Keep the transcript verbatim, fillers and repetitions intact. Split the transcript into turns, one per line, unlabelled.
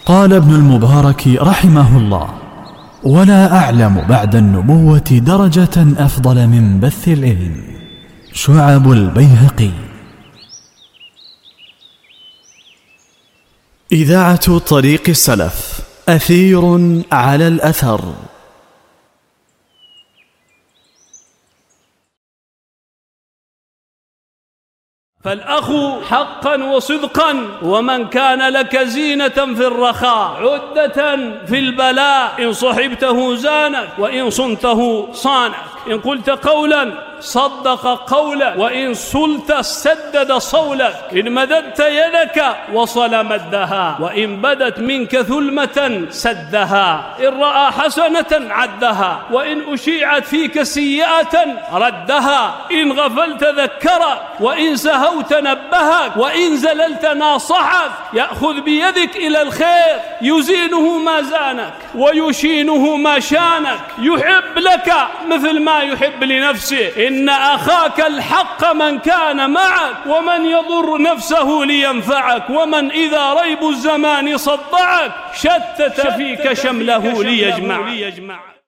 قال ابن المبارك رحمه الله: ولا أعلم بعد النبوة درجة أفضل من بث العلم. شعب البيهقي. إذاعة طريق السلف، أثير على الأثر.
فالأخ حقا وصدقا، ومن كان لك زينة في الرخاء عدة في البلاء، إن صحبته زانك وإن صنته صانك، إن قلت قولا صدق قولك وإن صلت سدد صولك، إن مددت يدك وصل مدها وإن بدت منك ثلمة سدها، إن رأى حسنة عدها وإن أشيعت فيك سيئة ردها، إن غفلت ذكرك وإن سهوت نبهك وإن زللت ناصحك، يأخذ بيدك إلى الخير يزينه ما زانك ويشينه ما شانك، يحب لك مثل ما يحب لنفسه، إن أخاك الحق من كان معك ومن يضر نفسه لينفعك، ومن إذا ريب الزمان صدعك شتت فيك شمله ليجمعك.